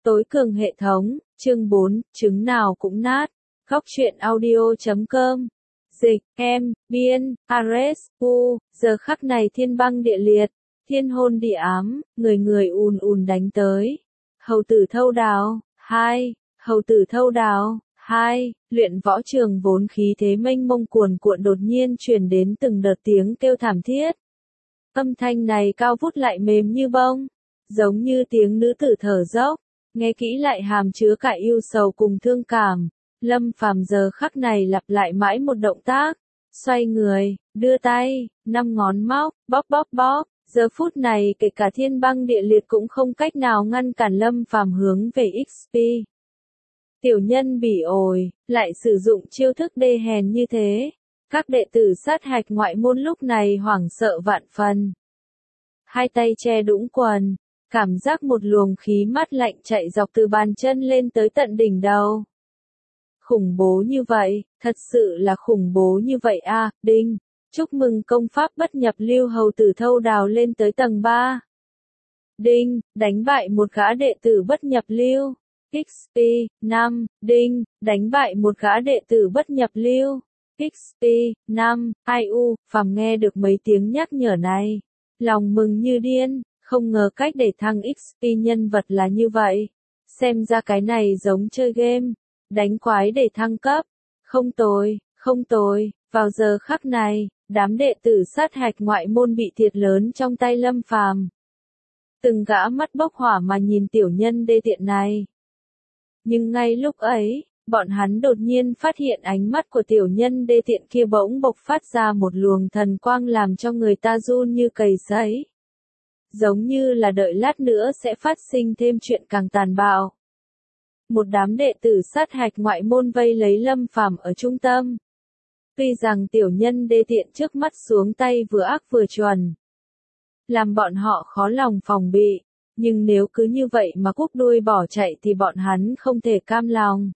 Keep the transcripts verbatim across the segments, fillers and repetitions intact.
Tối cường hệ thống, chương bốn, trứng nào cũng nát. Góc truyện audio chấm com. Dịch, em, biên, Ares, U, giờ khắc này thiên băng địa liệt, thiên hôn địa ám, người người ùn ùn đánh tới. Hầu tử thâu đào, hai, hầu tử thâu đào, hai, luyện võ trường vốn khí thế mênh mông cuồn cuộn đột nhiên truyền đến từng đợt tiếng kêu thảm thiết. Âm thanh này cao vút lại mềm như bông, giống như tiếng nữ tử thở dốc, nghe kỹ lại hàm chứa cả yêu sầu cùng thương cảm. Lâm Phàm giờ khắc này lặp lại mãi một động tác, xoay người, đưa tay, năm ngón móc, bóp bóp bóp, giờ phút này kể cả thiên băng địa liệt cũng không cách nào ngăn cản Lâm Phàm hướng về ích pê. Tiểu nhân bỉ ổi, lại sử dụng chiêu thức đê hèn như thế, các đệ tử sát hạch ngoại môn lúc này hoảng sợ vạn phần. Hai tay che đũng quần, cảm giác một luồng khí mát lạnh chạy dọc từ bàn chân lên tới tận đỉnh đầu. Khủng bố như vậy, thật sự là khủng bố như vậy a, à, đinh, chúc mừng công pháp bất nhập lưu hầu tử thâu đào lên tới tầng ba. Đinh, đánh bại một gã đệ tử bất nhập lưu. ích pê, năm, đinh, đánh bại một gã đệ tử bất nhập lưu. ích pê, năm, ai u, Phàm nghe được mấy tiếng nhắc nhở này. Lòng mừng như điên, không ngờ cách để thăng ích pê nhân vật là như vậy. Xem ra cái này giống chơi game. Đánh quái để thăng cấp. Không tồi, không tồi, vào giờ khắc này, đám đệ tử sát hạch ngoại môn bị thiệt lớn trong tay Lâm Phàm. Từng gã mắt bốc hỏa mà nhìn tiểu nhân đê tiện này. Nhưng ngay lúc ấy, bọn hắn đột nhiên phát hiện ánh mắt của tiểu nhân đê tiện kia bỗng bộc phát ra một luồng thần quang làm cho người ta run như cầy sấy. Giống như là đợi lát nữa sẽ phát sinh thêm chuyện càng tàn bạo. Một đám đệ tử sát hạch ngoại môn vây lấy Lâm Phàm ở trung tâm. Tuy rằng tiểu nhân đê tiện trước mắt xuống tay vừa ác vừa chuẩn, làm bọn họ khó lòng phòng bị, nhưng nếu cứ như vậy mà cúp đuôi bỏ chạy thì bọn hắn không thể cam lòng.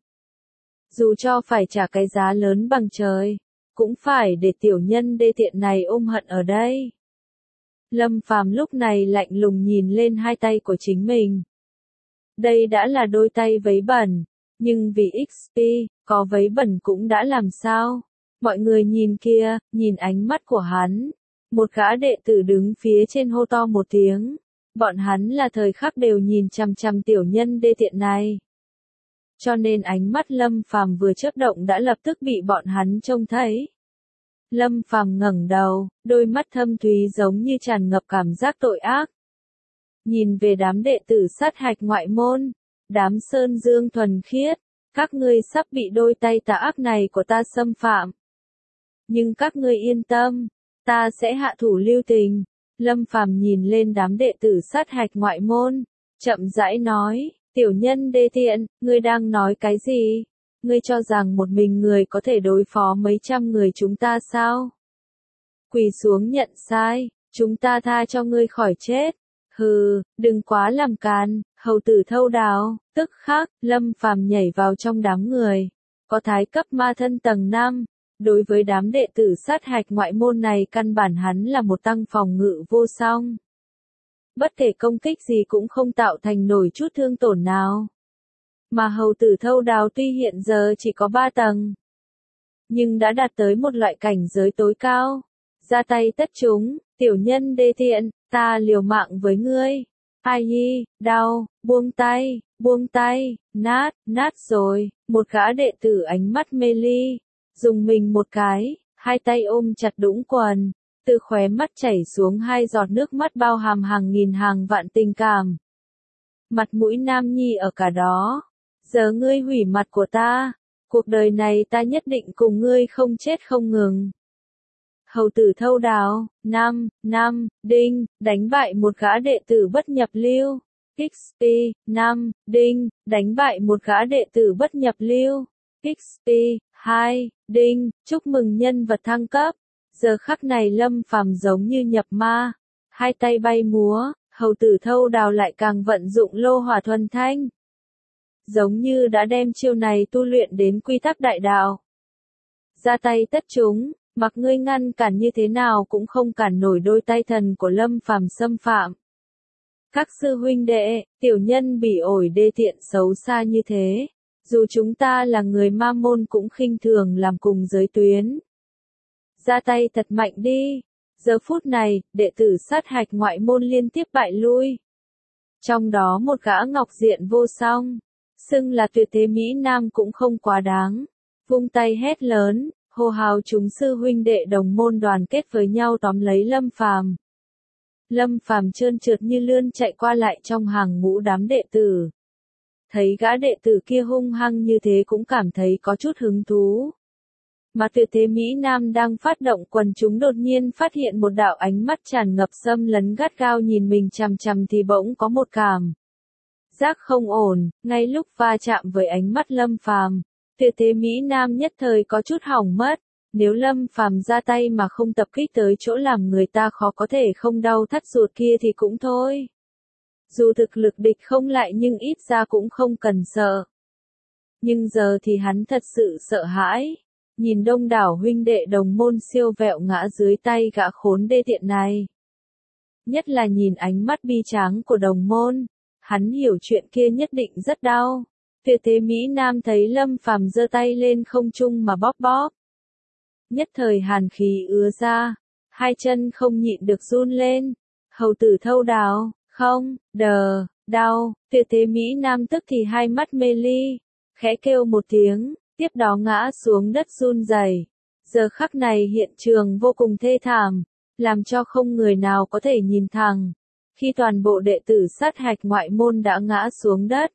Dù cho phải trả cái giá lớn bằng trời, cũng phải để tiểu nhân đê tiện này ôm hận ở đây. Lâm Phàm lúc này lạnh lùng nhìn lên hai tay của chính mình. Đây đã là đôi tay vấy bẩn, nhưng vì ích pê, có vấy bẩn cũng đã làm sao. Mọi người nhìn kia, nhìn ánh mắt của hắn. Một gã đệ tử đứng phía trên hô to một tiếng. Bọn hắn là thời khắc đều nhìn chằm chằm tiểu nhân đê tiện này. Cho nên ánh mắt Lâm Phàm vừa chớp động đã lập tức bị bọn hắn trông thấy. Lâm Phàm ngẩng đầu, đôi mắt thâm thúy giống như tràn ngập cảm giác tội ác. Nhìn về đám đệ tử sát hạch ngoại môn, đám sơn dương thuần khiết, các ngươi sắp bị đôi tay tà ác này của ta xâm phạm. Nhưng các ngươi yên tâm, ta sẽ hạ thủ lưu tình. Lâm Phàm nhìn lên đám đệ tử sát hạch ngoại môn, chậm rãi nói, tiểu nhân đê tiện, ngươi đang nói cái gì? Ngươi cho rằng một mình người có thể đối phó mấy trăm người chúng ta sao? Quỳ xuống nhận sai, chúng ta tha cho ngươi khỏi chết. Hừ, đừng quá làm càn, hầu tử thâu đào, tức khắc, Lâm Phàm nhảy vào trong đám người. Có thái cấp ma thân tầng năm, đối với đám đệ tử sát hạch ngoại môn này căn bản hắn là một tăng phòng ngự vô song. Bất kể công kích gì cũng không tạo thành nổi chút thương tổn nào. Mà hầu tử thâu đào tuy hiện giờ chỉ có ba tầng, nhưng đã đạt tới một loại cảnh giới tối cao. Ra tay tất chúng, tiểu nhân đê tiện, ta liều mạng với ngươi. Ai nhi, đau, buông tay, buông tay, nát, nát rồi. Một gã đệ tử ánh mắt mê ly, dùng mình một cái, hai tay ôm chặt đũng quần, từ khóe mắt chảy xuống hai giọt nước mắt bao hàm hàng nghìn hàng vạn tình cảm. Mặt mũi nam nhi ở cả đó, giờ ngươi hủy mặt của ta, cuộc đời này ta nhất định cùng ngươi không chết không ngừng. Hầu tử thâu đào, năm, năm, đinh, đánh bại một gã đệ tử bất nhập lưu. ích pê, năm, đinh, đánh bại một gã đệ tử bất nhập lưu. ích pê, hai, đinh, chúc mừng nhân vật thăng cấp. Giờ khắc này Lâm Phàm giống như nhập ma, hai tay bay múa, hầu tử thâu đào lại càng vận dụng lô hỏa thuần thanh. Giống như đã đem chiêu này tu luyện đến quy tắc đại đạo. Ra tay tất chúng. Mặc ngươi ngăn cản như thế nào cũng không cản nổi đôi tay thần của Lâm Phàm xâm phạm. Các sư huynh đệ, tiểu nhân bỉ ổi đê tiện xấu xa như thế. Dù chúng ta là người ma môn cũng khinh thường làm cùng giới tuyến. Ra tay thật mạnh đi. Giờ phút này, đệ tử sát hạch ngoại môn liên tiếp bại lui. Trong đó một gã ngọc diện vô song, xưng là tuyệt thế Mỹ Nam cũng không quá đáng. Vung tay hét lớn, hô hào chúng sư huynh đệ đồng môn đoàn kết với nhau tóm lấy Lâm Phàm. Lâm Phàm trơn trượt như lươn chạy qua lại trong hàng ngũ đám đệ tử. Thấy gã đệ tử kia hung hăng như thế cũng cảm thấy có chút hứng thú. Mà tuyệt thế Mỹ Nam đang phát động quần chúng đột nhiên phát hiện một đạo ánh mắt tràn ngập xâm lấn gắt gao nhìn mình chằm chằm thì bỗng có một cảm giác không ổn, ngay lúc va chạm với ánh mắt Lâm Phàm, tuyệt thế Mỹ Nam nhất thời có chút hỏng mất. Nếu Lâm Phàm ra tay mà không tập kích tới chỗ làm người ta khó có thể không đau thắt ruột kia thì cũng thôi. Dù thực lực địch không lại nhưng ít ra cũng không cần sợ. Nhưng giờ thì hắn thật sự sợ hãi. Nhìn đông đảo huynh đệ đồng môn siêu vẹo ngã dưới tay gã khốn đê tiện này. Nhất là nhìn ánh mắt bi tráng của đồng môn. Hắn hiểu chuyện kia nhất định rất đau. Tuyệt thế Mỹ Nam thấy Lâm Phàm giơ tay lên không trung mà bóp bóp. Nhất thời hàn khí ứa ra. Hai chân không nhịn được run lên. Hầu tử thâu đào, không, đờ, đau. Tuyệt thế Mỹ Nam tức thì hai mắt mê ly. Khẽ kêu một tiếng. Tiếp đó ngã xuống đất run rẩy. Giờ khắc này hiện trường vô cùng thê thảm, làm cho không người nào có thể nhìn thẳng. Khi toàn bộ đệ tử sát hạch ngoại môn đã ngã xuống đất.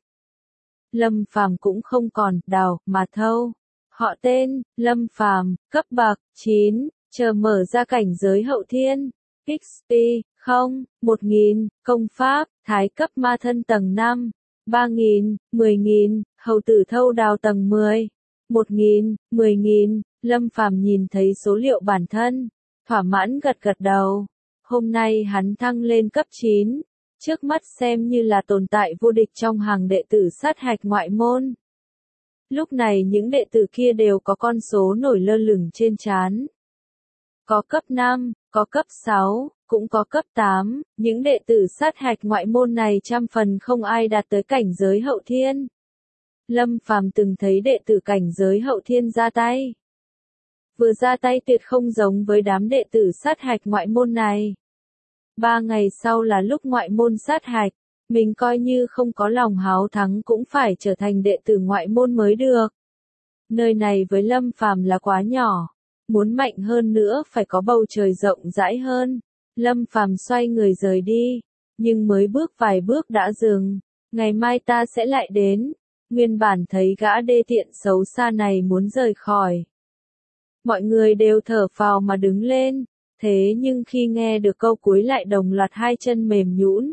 Lâm Phàm cũng không còn đào mà thâu. Họ tên, Lâm Phàm, cấp bậc chín, chờ mở ra cảnh giới hậu thiên. ích pê, không, một nghìn, công pháp, thái cấp ma thân tầng năm, ba nghìn, mười nghìn, hầu tử thâu đào tầng mười. một nghìn, mười nghìn, Lâm Phàm nhìn thấy số liệu bản thân, thỏa mãn gật gật đầu. Hôm nay hắn thăng lên cấp chín, trước mắt xem như là tồn tại vô địch trong hàng đệ tử sát hạch ngoại môn. Lúc này những đệ tử kia đều có con số nổi lơ lửng trên trán. Có cấp năm, có cấp sáu, cũng có cấp tám, những đệ tử sát hạch ngoại môn này trăm phần không ai đạt tới cảnh giới hậu thiên. Lâm Phàm từng thấy đệ tử cảnh giới hậu thiên ra tay. Vừa ra tay tuyệt không giống với đám đệ tử sát hạch ngoại môn này. Ba ngày sau là lúc ngoại môn sát hạch, mình coi như không có lòng háo thắng cũng phải trở thành đệ tử ngoại môn mới được. Nơi này với Lâm Phàm là quá nhỏ, muốn mạnh hơn nữa phải có bầu trời rộng rãi hơn. Lâm Phàm xoay người rời đi, nhưng mới bước vài bước đã dừng. Ngày mai ta sẽ lại đến. Nguyên bản thấy gã đê tiện xấu xa này muốn rời khỏi. Mọi người đều thở phào mà đứng lên, thế nhưng khi nghe được câu cuối lại đồng loạt hai chân mềm nhũn,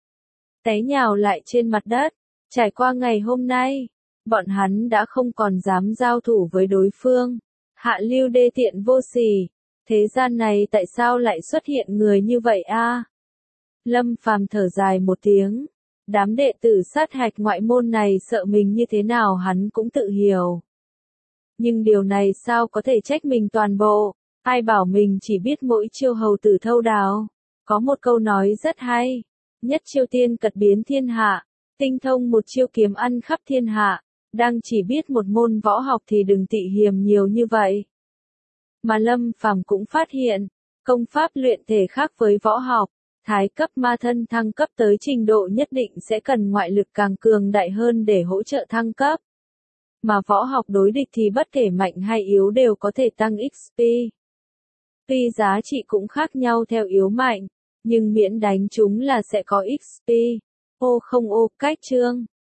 té nhào lại trên mặt đất. Trải qua ngày hôm nay, bọn hắn đã không còn dám giao thủ với đối phương. Hạ lưu đê tiện vô sỉ, thế gian này tại sao lại xuất hiện người như vậy a? Lâm Phàm thở dài một tiếng. Đám đệ tử sát hạch ngoại môn này sợ mình như thế nào hắn cũng tự hiểu. Nhưng điều này sao có thể trách mình toàn bộ, ai bảo mình chỉ biết mỗi chiêu hầu tử thâu đào. Có một câu nói rất hay, nhất chiêu tiên cật biến thiên hạ, tinh thông một chiêu kiếm ăn khắp thiên hạ, đang chỉ biết một môn võ học thì đừng tị hiềm nhiều như vậy. Mà Lâm Phàm cũng phát hiện, công pháp luyện thể khác với võ học. Thái cấp ma thân thăng cấp tới trình độ nhất định sẽ cần ngoại lực càng cường đại hơn để hỗ trợ thăng cấp. Mà võ học đối địch thì bất kể mạnh hay yếu đều có thể tăng ích pê. Tuy giá trị cũng khác nhau theo yếu mạnh, nhưng miễn đánh chúng là sẽ có ích pê. Ô không ô, cách chương.